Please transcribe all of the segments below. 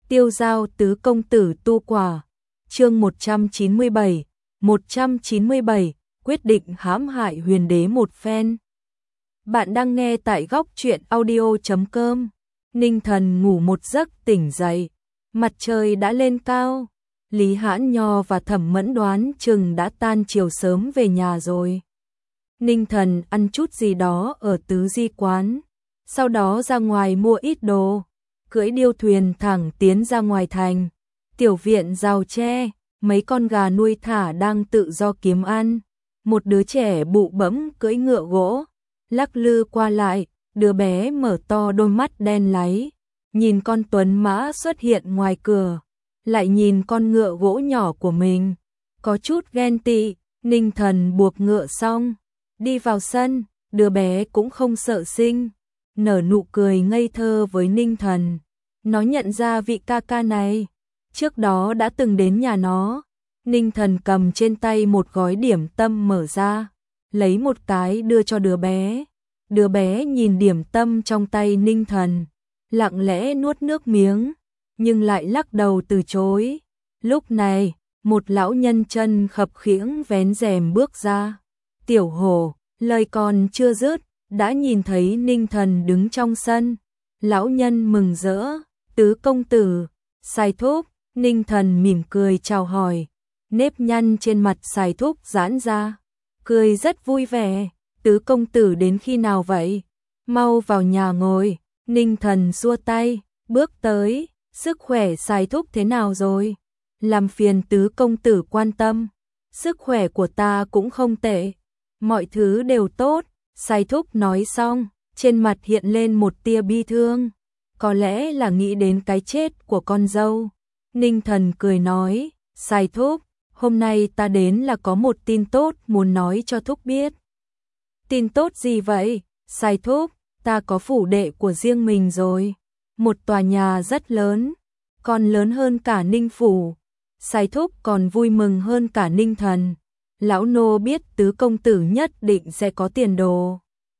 Tiêu giao tứ công tử tu quả. Chương 197, quyết định hãm hại huyền đế một phen. Bạn đang nghe tại góc truyện audio.com. Ninh Thần ngủ một giấc tỉnh dậy, mặt trời đã lên cao. Lý Hãn Nho và Thẩm Mẫn đoán chừng đã tan chiều sớm về nhà rồi. Ninh Thần ăn chút gì đó ở tứ di quán, sau đó ra ngoài mua ít đồ, cưỡi điêu thuyền thẳng tiến ra ngoài thành. Tiểu viện rào tre, mấy con gà nuôi thả đang tự do kiếm ăn. Một đứa trẻ bụ bẫm cưỡi ngựa gỗ, lắc lư qua lại, đứa bé mở to đôi mắt đen láy, nhìn con tuấn mã xuất hiện ngoài cửa, lại nhìn con ngựa gỗ nhỏ của mình, có chút ghen tị. Ninh Thần buộc ngựa xong, đi vào sân, đứa bé cũng không sợ sinh, nở nụ cười ngây thơ với Ninh Thần. Nó nhận ra vị ca ca này, trước đó đã từng đến nhà nó. Ninh Thần cầm trên tay một gói điểm tâm mở ra, lấy một cái đưa cho đứa bé. Đứa bé nhìn điểm tâm trong tay Ninh Thần, lặng lẽ nuốt nước miếng, nhưng lại lắc đầu từ chối. Lúc này, một lão nhân chân khập khiễng vén rèm bước ra. Tiểu Hổ, lời còn chưa dứt, đã nhìn thấy Ninh Thần đứng trong sân. Lão nhân mừng rỡ, tứ công tử, Sai Thúc. Ninh Thần mỉm cười chào hỏi, nếp nhăn trên mặt Sai Thúc giãn ra, cười rất vui vẻ. Tứ công tử đến khi nào vậy? Mau vào nhà ngồi. Ninh Thần xua tay, bước tới. Sức khỏe Sai Thúc thế nào rồi? Làm phiền tứ công tử quan tâm. Sức khỏe của ta cũng không tệ, mọi thứ đều tốt. Sai Thúc nói xong, trên mặt hiện lên một tia bi thương, có lẽ là nghĩ đến cái chết của con dâu. Ninh Thần cười nói, Sai Thúc, hôm nay ta đến là có một tin tốt muốn nói cho Thúc biết. Tin tốt gì vậy? Sai Thúc, ta có phủ đệ của riêng mình rồi, một tòa nhà rất lớn, còn lớn hơn cả Ninh phủ. Sai Thúc còn vui mừng hơn cả Ninh Thần. Lão nô biết tứ công tử nhất định sẽ có tiền đồ,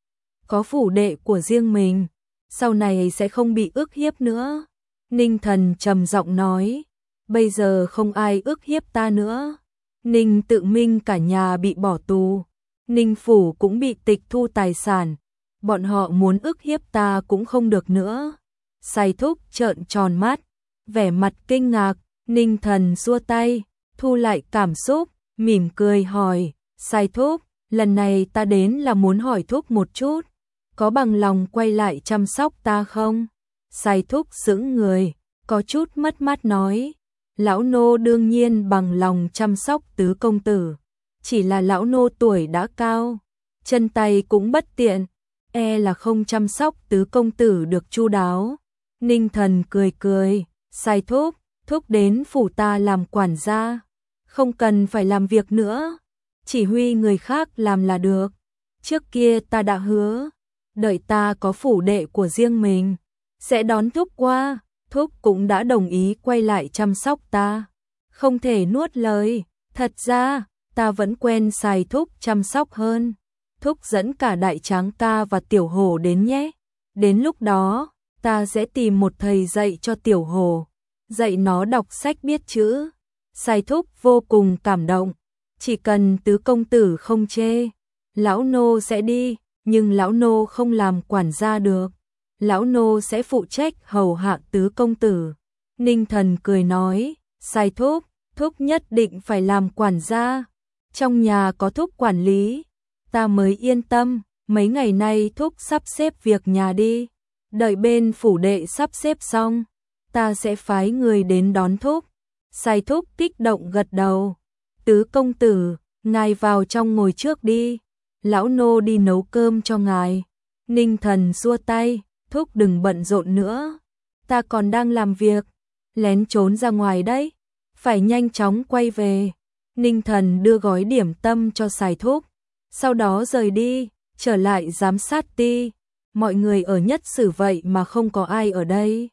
có phủ đệ của riêng mình, sau này sẽ không bị ức hiếp nữa. Ninh Thần trầm giọng nói, bây giờ không ai ức hiếp ta nữa. Ninh Tự Minh cả nhà bị bỏ tù, Ninh phủ cũng bị tịch thu tài sản, bọn họ muốn ức hiếp ta cũng không được nữa. Sai Thúc trợn tròn mắt, vẻ mặt kinh ngạc. Ninh Thần xua tay, thu lại cảm xúc, mỉm cười hỏi, Sai Thúc, lần này ta đến là muốn hỏi Thúc một chút, có bằng lòng quay lại chăm sóc ta không? Sai Thúc sững người, có chút mất mát nói, lão nô đương nhiên bằng lòng chăm sóc tứ công tử, chỉ là lão nô tuổi đã cao, chân tay cũng bất tiện, e là không chăm sóc tứ công tử được chu đáo. Ninh Thần cười cười, Sai Thúc, Thúc đến phủ ta làm quản gia, không cần phải làm việc nữa, chỉ huy người khác làm là được. Trước kia ta đã hứa, đợi ta có phủ đệ của riêng mình, sẽ đón Thúc qua. Thúc cũng đã đồng ý quay lại chăm sóc ta, không thể nuốt lời. Thật ra, ta vẫn quen Sai Thúc chăm sóc hơn. Thúc dẫn cả Đại Tráng ca và Tiểu Hổ đến nhé. Đến lúc đó, ta sẽ tìm một thầy dạy cho Tiểu Hổ, dạy nó đọc sách biết chữ. Sai Thúc vô cùng cảm động, chỉ cần tứ công tử không chê, lão nô sẽ đi, nhưng lão nô không làm quản gia được, lão nô sẽ phụ trách hầu hạ tứ công tử. Ninh Thần cười nói, Sai Thúc, Thúc nhất định phải làm quản gia, trong nhà có Thúc quản lý, ta mới yên tâm. Mấy ngày nay Thúc sắp xếp việc nhà đi, đợi bên phủ đệ sắp xếp xong, ta sẽ phái người đến đón Thúc. Sai Thúc kích động gật đầu, tứ công tử, ngài vào trong ngồi trước đi, lão nô đi nấu cơm cho ngài. Ninh Thần xua tay, Thúc đừng bận rộn nữa, ta còn đang làm việc, lén trốn ra ngoài đấy, phải nhanh chóng quay về. Ninh Thần đưa gói điểm tâm cho Sai Thúc, sau đó rời đi, trở lại giám sát ty. Mọi người ở Nhất Sử vậy mà không có ai ở đây,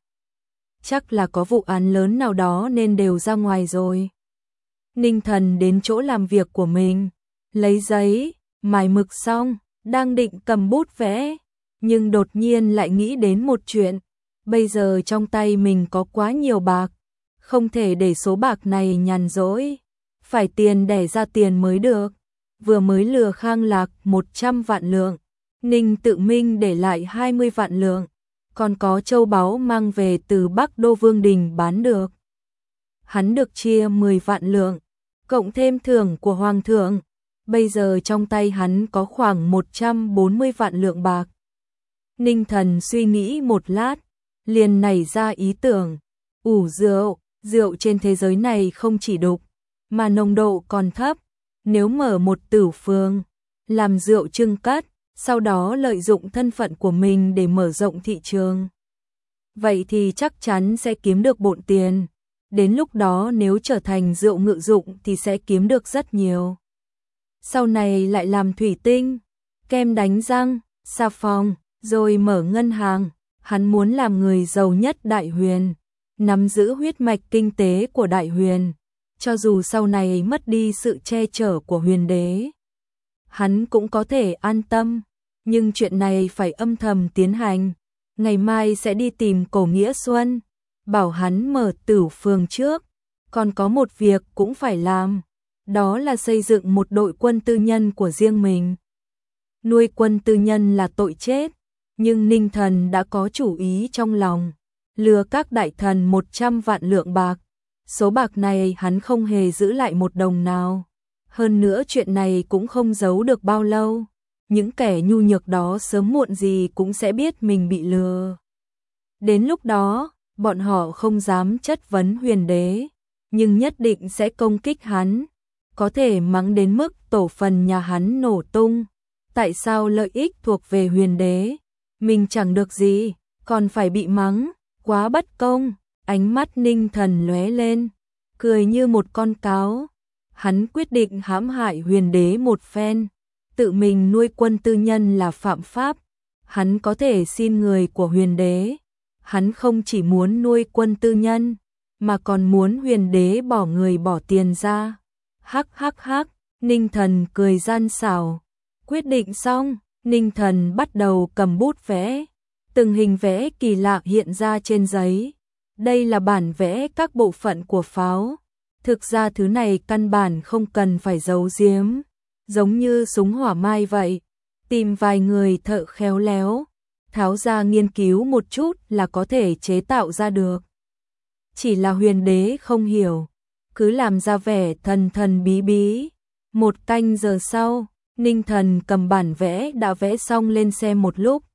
chắc là có vụ án lớn nào đó nên đều ra ngoài rồi. Ninh Thần đến chỗ làm việc của mình, lấy giấy, mài mực xong, đang định cầm bút vẽ, nhưng đột nhiên lại nghĩ đến một chuyện. Bây giờ trong tay mình có quá nhiều bạc, không thể để số bạc này nhàn rỗi, phải tiền đẻ ra tiền mới được. Vừa mới lừa Khang Lạc 100 vạn lượng, Ninh Tự Minh để lại 20 vạn lượng, còn có châu báu mang về từ Bắc Đô Vương Đình bán được. Hắn được chia 10 vạn lượng, cộng thêm thưởng của Hoàng thượng, bây giờ trong tay hắn có khoảng 140 vạn lượng bạc. Ninh Thần suy nghĩ một lát, liền nảy ra ý tưởng, ủ rượu trên thế giới này không chỉ đục, mà nồng độ còn thấp, nếu mở một tửu phường, làm rượu trưng cất, sau đó lợi dụng thân phận của mình để mở rộng thị trường. Vậy thì chắc chắn sẽ kiếm được bộn tiền, đến lúc đó nếu trở thành rượu ngự dụng thì sẽ kiếm được rất nhiều. Sau này lại làm thủy tinh, kem đánh răng, xà phòng, rồi mở ngân hàng, hắn muốn làm người giàu nhất Đại Huyền, nắm giữ huyết mạch kinh tế của Đại Huyền, cho dù sau này mất đi sự che chở của Huyền đế, hắn cũng có thể an tâm, nhưng chuyện này phải âm thầm tiến hành. Ngày mai sẽ đi tìm Cổ Nghĩa Xuân, bảo hắn mở tửu phường trước, còn có một việc cũng phải làm, đó là xây dựng một đội quân tư nhân của riêng mình. Nuôi quân tư nhân là tội chết, nhưng Ninh Thần đã có chủ ý trong lòng, lừa các đại thần 100 vạn lượng bạc. Số bạc này hắn không hề giữ lại một đồng nào. Hơn nữa chuyện này cũng không giấu được bao lâu. Những kẻ nhu nhược đó sớm muộn gì cũng sẽ biết mình bị lừa. Đến lúc đó, bọn họ không dám chất vấn Huyền đế, nhưng nhất định sẽ công kích hắn, có thể mắng đến mức tổ phần nhà hắn nổ tung. Tại sao lợi ích thuộc về Huyền đế, mình chẳng được gì, còn phải bị mắng, quá bất công. Ánh mắt Ninh Thần lóe lên, cười như một con cáo. Hắn quyết định hãm hại Huyền đế một phen. Tự mình nuôi quân tư nhân là phạm pháp, hắn có thể xin người của Huyền đế. Hắn không chỉ muốn nuôi quân tư nhân, mà còn muốn Huyền đế bỏ người bỏ tiền ra. Hắc hắc hắc, Ninh Thần cười gian xảo. Quyết định xong, Ninh Thần bắt đầu cầm bút vẽ. Từng hình vẽ kỳ lạ hiện ra trên giấy. Đây là bản vẽ các bộ phận của pháo. Thực ra thứ này căn bản không cần phải giấu giếm, giống như súng hỏa mai vậy. Tìm vài người thợ khéo léo, tháo ra nghiên cứu một chút là có thể chế tạo ra được. Chỉ là Huyền đế không hiểu, cứ làm ra vẻ thần thần bí bí. Một canh giờ sau, Ninh Thần cầm bản vẽ đã vẽ xong lên xem một lúc,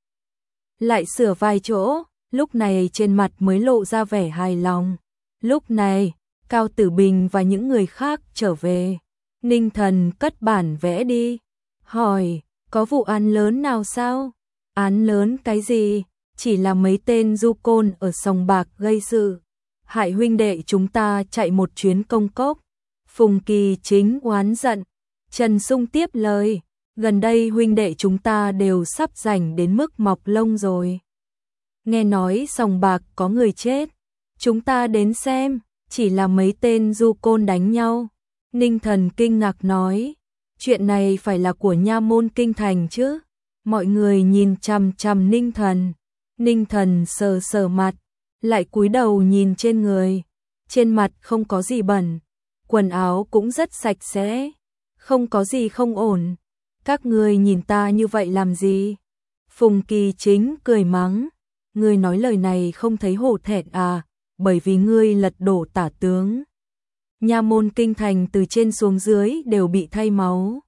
lại sửa vài chỗ, lúc này trên mặt mới lộ ra vẻ hài lòng. Lúc này, Cao Tử Bình và những người khác trở về. Ninh Thần cất bản vẽ đi, hỏi, có vụ án lớn nào sao? Án lớn cái gì? Chỉ là mấy tên du côn ở sòng bạc gây sự, hại huynh đệ chúng ta chạy một chuyến công cốc. Phùng Kỳ Chính oán giận. Trần Sung tiếp lời, gần đây huynh đệ chúng ta đều sắp rảnh đến mức mọc lông rồi. Nghe nói sòng bạc có người chết, chúng ta đến xem, chỉ là mấy tên du côn đánh nhau. Ninh Thần kinh ngạc nói, chuyện này phải là của nha môn kinh thành chứ. Mọi người nhìn chằm chằm Ninh Thần. Ninh Thần sờ sờ mặt, lại cúi đầu nhìn trên người. Trên mặt không có gì bẩn, quần áo cũng rất sạch sẽ, không có gì không ổn. Các ngươi nhìn ta như vậy làm gì? Phùng Kỳ Chính cười mắng, ngươi nói lời này không thấy hổ thẹn à, bởi vì ngươi lật đổ tả tướng. Nha môn kinh thành từ trên xuống dưới đều bị thay máu.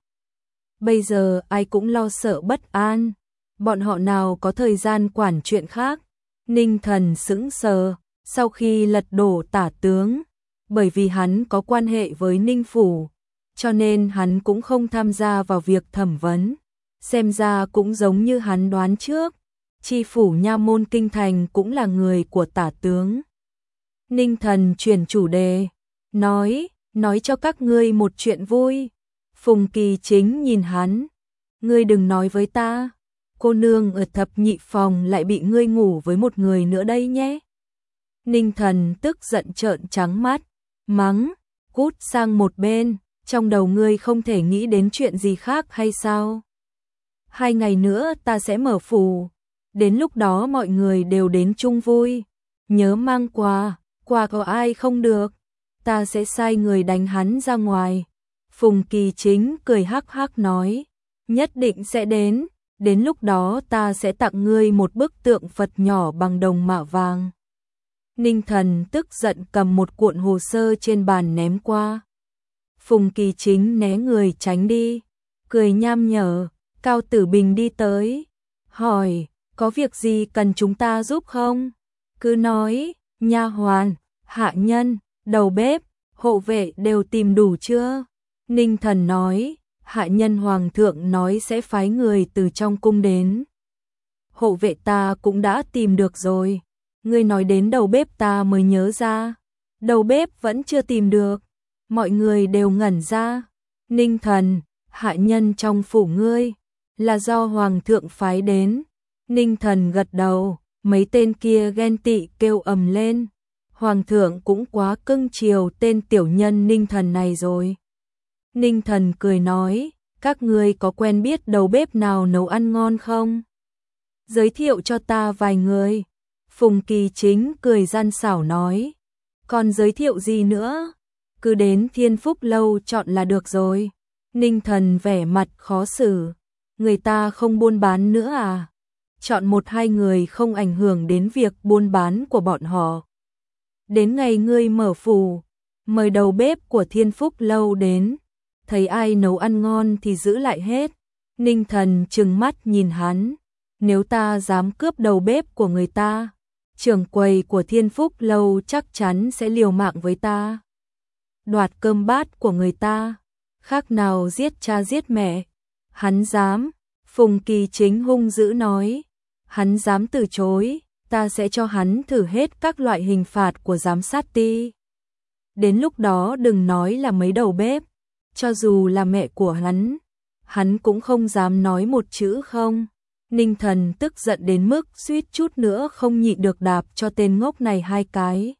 Bây giờ ai cũng lo sợ bất an, bọn họ nào có thời gian quản chuyện khác. Ninh Thần sững sờ, sau khi lật đổ tả tướng, bởi vì hắn có quan hệ với Ninh Phủ, cho nên hắn cũng không tham gia vào việc thẩm vấn. Xem ra cũng giống như hắn đoán trước, chi phủ nha môn kinh thành cũng là người của tả tướng. Ninh Thần chuyển chủ đề, nói cho các ngươi một chuyện vui. Phùng Kỳ Chính nhìn hắn, ngươi đừng nói với ta, cô nương ở thập nhị phòng lại bị ngươi ngủ với một người nữa đây nhé. Ninh Thần tức giận trợn trắng mắt, mắng, cút sang một bên, trong đầu ngươi không thể nghĩ đến chuyện gì khác hay sao? 2 ngày nữa ta sẽ mở phủ, Đến lúc đó mọi người đều đến chung vui. Nhớ mang quà, quà có ai không được, ta sẽ sai người đánh hắn ra ngoài. Phùng Kỳ Chính cười hắc hắc nói, nhất định sẽ đến lúc đó ta sẽ tặng ngươi một bức tượng Phật nhỏ bằng đồng mạ vàng. Ninh Thần tức giận cầm một cuộn hồ sơ trên bàn ném qua. Phùng Kỳ Chính né người tránh đi, cười nham nhở. Cao Tử Bình đi tới, hỏi, có việc gì cần chúng ta giúp không? Cứ nói, nha hoàn, hạ nhân, đầu bếp, hộ vệ đều tìm đủ chưa? Ninh Thần nói, hạ nhân hoàng thượng nói sẽ phái người từ trong cung đến. Hộ vệ ta cũng đã tìm được rồi. Ngươi nói đến đầu bếp ta mới nhớ ra. Đầu bếp vẫn chưa tìm được. Mọi người đều ngẩn ra. Ninh Thần, hạ nhân trong phủ ngươi là do hoàng thượng phái đến. Ninh Thần gật đầu, mấy tên kia ghen tị kêu ầm lên. Hoàng thượng cũng quá cưng chiều tên tiểu nhân Ninh Thần này rồi. Ninh Thần cười nói, các ngươi có quen biết đầu bếp nào nấu ăn ngon không? Giới thiệu cho ta vài người. Phùng Kỳ Chính cười gian xảo nói, còn giới thiệu gì nữa? Cứ đến Thiên Phúc Lâu chọn là được rồi. Ninh Thần vẻ mặt khó xử, người ta không buôn bán nữa à? Chọn một hai người không ảnh hưởng đến việc buôn bán của bọn họ. Đến ngày ngươi mở phủ, mời đầu bếp của Thiên Phúc Lâu đến, thấy ai nấu ăn ngon thì giữ lại hết. Ninh Thần trừng mắt nhìn hắn, nếu ta dám cướp đầu bếp của người ta, trưởng quầy của Thiên Phúc Lâu chắc chắn sẽ liều mạng với ta. Đoạt cơm bát của người ta, khác nào giết cha giết mẹ. Hắn dám, Phùng Kỳ Chính hung dữ nói, hắn dám từ chối, ta sẽ cho hắn thử hết các loại hình phạt của giám sát ti. Đến lúc đó đừng nói là mấy đầu bếp, cho dù là mẹ của hắn cũng không dám nói một chữ không. Ninh Thần tức giận đến mức suýt chút nữa không nhịn được đạp cho tên ngốc này hai cái.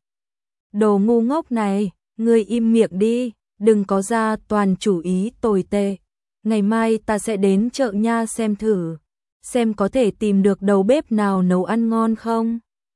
Đồ ngu ngốc này, ngươi im miệng đi, đừng có ra toàn chủ ý tồi tệ. Ngày mai ta sẽ đến chợ nha xem thử, xem có thể tìm được đầu bếp nào nấu ăn ngon không.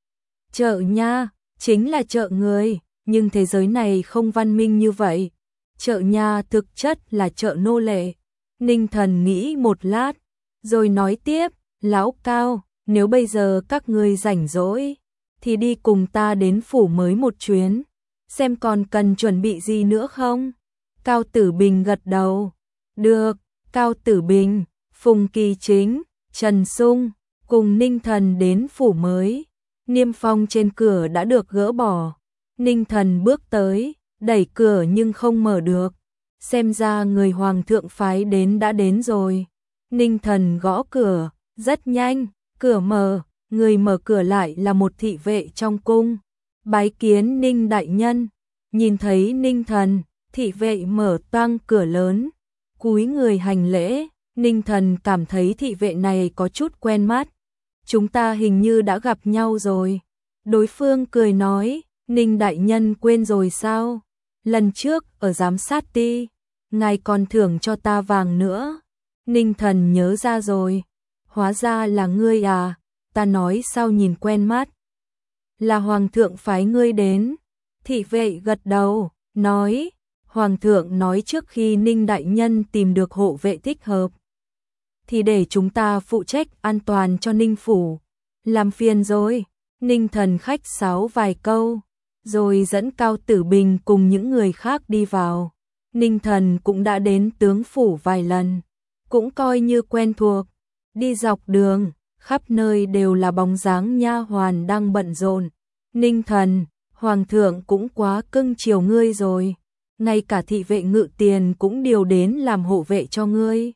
Chợ nha, chính là chợ người, nhưng thế giới này không văn minh như vậy. Chợ nha thực chất là chợ nô lệ. Ninh Thần nghĩ một lát, rồi nói tiếp, lão Cao, nếu bây giờ các ngươi rảnh rỗi, thì đi cùng ta đến phủ mới một chuyến, xem còn cần chuẩn bị gì nữa không? Cao Tử Bình gật đầu, được. Cao Tử Bình, Phùng Kỳ Chính, Trần Sung, cùng Ninh Thần đến phủ mới. Niêm phong trên cửa đã được gỡ bỏ. Ninh Thần bước tới, đẩy cửa nhưng không mở được. Xem ra người hoàng thượng phái đến đã đến rồi. Ninh Thần gõ cửa, rất nhanh, cửa mở, người mở cửa lại là một thị vệ trong cung. Bái kiến Ninh đại nhân. Nhìn thấy Ninh Thần, thị vệ mở toang cửa lớn, cúi người hành lễ. Ninh Thần cảm thấy thị vệ này có chút quen mắt. Chúng ta hình như đã gặp nhau rồi. Đối phương cười nói, Ninh đại nhân quên rồi sao? Lần trước ở giám sát ti, ngài còn thưởng cho ta vàng nữa. Ninh Thần nhớ ra rồi. Hóa ra là ngươi à, ta nói sao nhìn quen mắt. Là hoàng thượng phái ngươi đến. Thị vệ gật đầu, nói, hoàng thượng nói trước khi Ninh đại nhân tìm được hộ vệ thích hợp, thì để chúng ta phụ trách an toàn cho Ninh phủ. Làm phiền rồi. Ninh Thần khách sáo vài câu, rồi dẫn Cao Tử Bình cùng những người khác đi vào. Ninh Thần cũng đã đến tướng phủ vài lần, cũng coi như quen thuộc. Đi dọc đường, khắp nơi đều là bóng dáng nha hoàn đang bận rộn. Ninh Thần, hoàng thượng cũng quá cưng chiều ngươi rồi, ngay cả thị vệ Ngự Tiền cũng điều đến làm hộ vệ cho ngươi.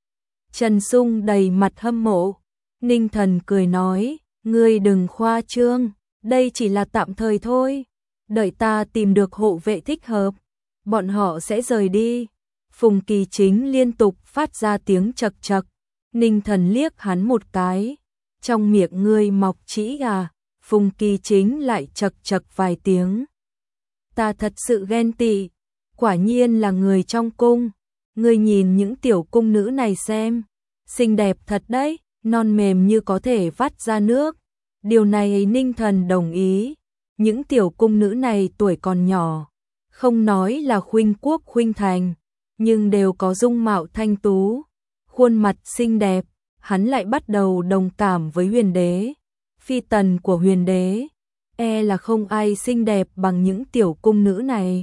Trần Sung đầy mặt hâm mộ. Ninh Thần cười nói, ngươi đừng khoa trương, đây chỉ là tạm thời thôi. Đợi ta tìm được hộ vệ thích hợp, bọn họ sẽ rời đi. Phùng Kỳ Chính liên tục phát ra tiếng chật chật. Ninh Thần liếc hắn một cái, trong miệng ngươi mọc trĩ à? Phùng Kỳ Chính lại chật chật vài tiếng. Ta thật sự ghen tị, quả nhiên là người trong cung. Ngươi nhìn những tiểu cung nữ này xem, xinh đẹp thật đấy. non mềm như có thể vắt ra nước. Điều này Ninh Thần đồng ý. Những tiểu cung nữ này tuổi còn nhỏ, không nói là khuynh quốc khuynh thành, nhưng đều có dung mạo thanh tú, khuôn mặt xinh đẹp. Hắn lại bắt đầu đồng cảm với Huyền đế. Phi tần của Huyền đế, là không ai xinh đẹp bằng những tiểu cung nữ này.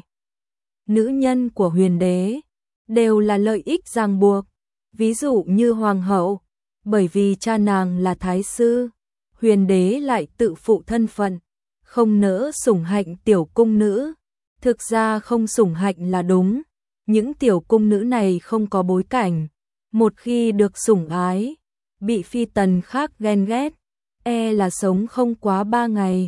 Nữ nhân của Huyền đế đều là lợi ích ràng buộc, ví dụ như hoàng hậu, bởi vì cha nàng là thái sư, Huyền đế lại tự phụ thân phận, không nỡ sủng hạnh tiểu cung nữ. Thực ra không sủng hạnh là đúng, những tiểu cung nữ này không có bối cảnh, một khi được sủng ái, bị phi tần khác ghen ghét, là sống không quá 3 ngày.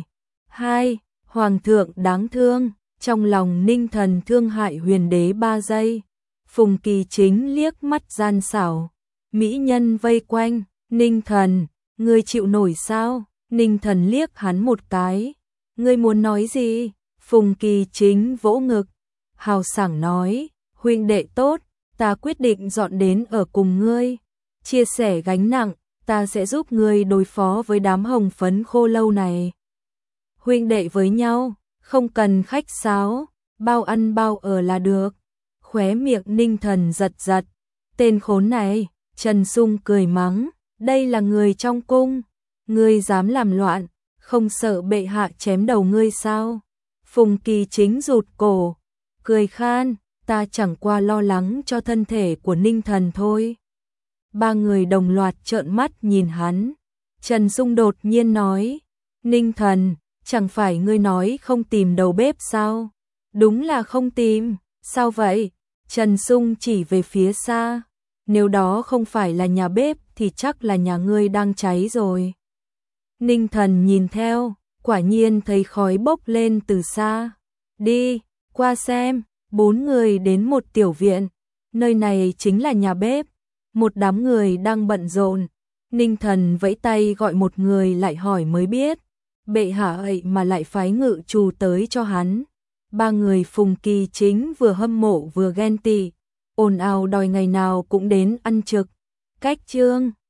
2. Hoàng thượng đáng thương. Trong lòng Ninh Thần thương hại Huyền đế 3 giây. Phùng Kỳ Chính liếc mắt gian xảo, mỹ nhân vây quanh. Ninh Thần, ngươi chịu nổi sao? Ninh Thần liếc hắn một cái. Ngươi muốn nói gì? Phùng Kỳ Chính vỗ ngực, hào sảng nói, huynh đệ tốt, ta quyết định dọn đến ở cùng ngươi, chia sẻ gánh nặng, ta sẽ giúp ngươi đối phó với đám hồng phấn khô lâu này. Huynh đệ với nhau, không cần khách sáo, bao ăn bao ở là được. Khóe miệng Ninh Thần giật giật, tên khốn này. Trần Sung cười mắng, đây là người trong cung, ngươi dám làm loạn, không sợ bệ hạ chém đầu ngươi sao? Phùng Kỳ Chính rụt cổ, cười khan, ta chẳng qua lo lắng cho thân thể của Ninh Thần thôi. 3 người đồng loạt trợn mắt nhìn hắn. Trần Sung đột nhiên nói, Ninh Thần, chẳng phải ngươi nói không tìm đầu bếp sao? Đúng là không tìm, sao vậy? Trần Sung chỉ về phía xa, nếu đó không phải là nhà bếp thì chắc là nhà ngươi đang cháy rồi. Ninh Thần nhìn theo, quả nhiên thấy khói bốc lên từ xa. Đi, qua xem. 4 người đến một tiểu viện, nơi này chính là nhà bếp. Một đám người đang bận rộn. Ninh Thần vẫy tay gọi một người lại hỏi mới biết, bệ hạ ấy mà lại phái ngự trù tới cho hắn. 3 người Phùng Kỳ Chính vừa hâm mộ vừa ghen tị, ồn ào đòi ngày nào cũng đến ăn trực. Cách chương